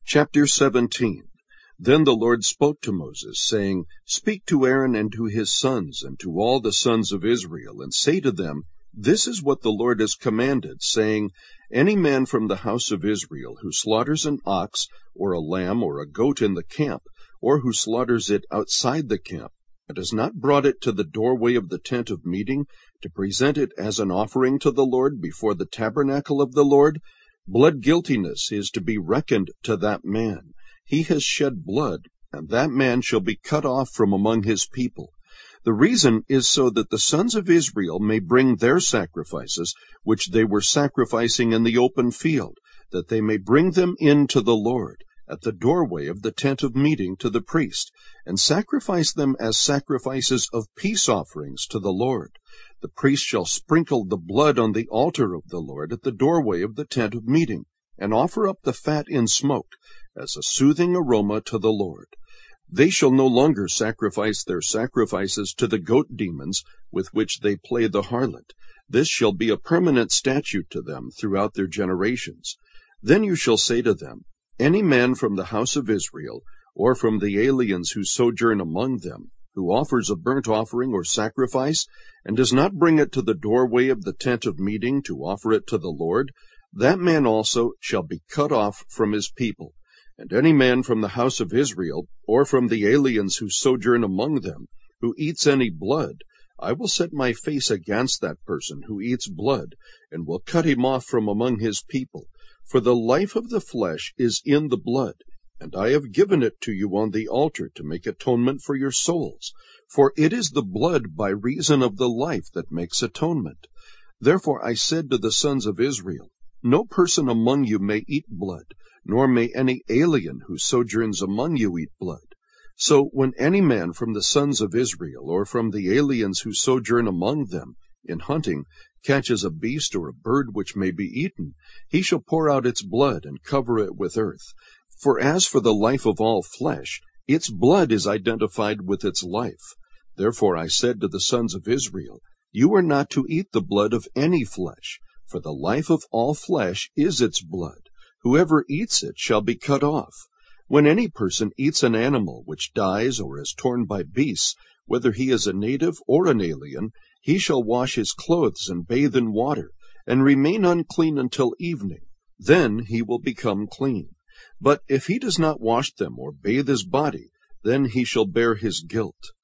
Chapter 17. Then the Lord spoke to Moses, saying, Speak to Aaron and to his sons, and to all the sons of Israel, and say to them, This is what the Lord has commanded, saying, Any man from the house of Israel who slaughters an ox, or a lamb, or a goat in the camp, or who slaughters it outside the camp, and has not brought it to the doorway of the tent of meeting, to present it as an offering to the Lord before the tabernacle of the Lord, blood guiltiness is to be reckoned to that man. He has shed blood, and that man shall be cut off from among his people. The reason is so that the sons of Israel may bring their sacrifices, which they were sacrificing in the open field, that they may bring them in to the Lord, at the doorway of the tent of meeting to the priest, and sacrifice them as sacrifices of peace offerings to the Lord. The priest shall sprinkle the blood on the altar of the Lord at the doorway of the tent of meeting, and offer up the fat in smoke, as a soothing aroma to the Lord. They shall no longer sacrifice their sacrifices to the goat demons with which they play the harlot. This shall be a permanent statute to them throughout their generations. Then you shall say to them, Any man from the house of Israel, or from the aliens who sojourn among them, who offers a burnt offering or sacrifice, and does not bring it to the doorway of the tent of meeting to offer it to the Lord, that man also shall be cut off from his people. And any man from the house of Israel, or from the aliens who sojourn among them, who eats any blood, I will set my face against that person who eats blood, and will cut him off from among his people. For the life of the flesh is in the blood, and I have given it to you on the altar to make atonement for your souls. For it is the blood by reason of the life that makes atonement. Therefore I said to the sons of Israel, No person among you may eat blood, nor may any alien who sojourns among you eat blood. So when any man from the sons of Israel, or from the aliens who sojourn among them, in hunting, catches a beast or a bird which may be eaten, he shall pour out its blood and cover it with earth. For as for the life of all flesh, its blood is identified with its life. Therefore I said to the sons of Israel, You are not to eat the blood of any flesh, for the life of all flesh is its blood. Whoever eats it shall be cut off. When any person eats an animal which dies or is torn by beasts, whether he is a native or an alien, he shall wash his clothes and bathe in water, and remain unclean until evening. Then he will become clean. But if he does not wash them or bathe his body, then he shall bear his guilt.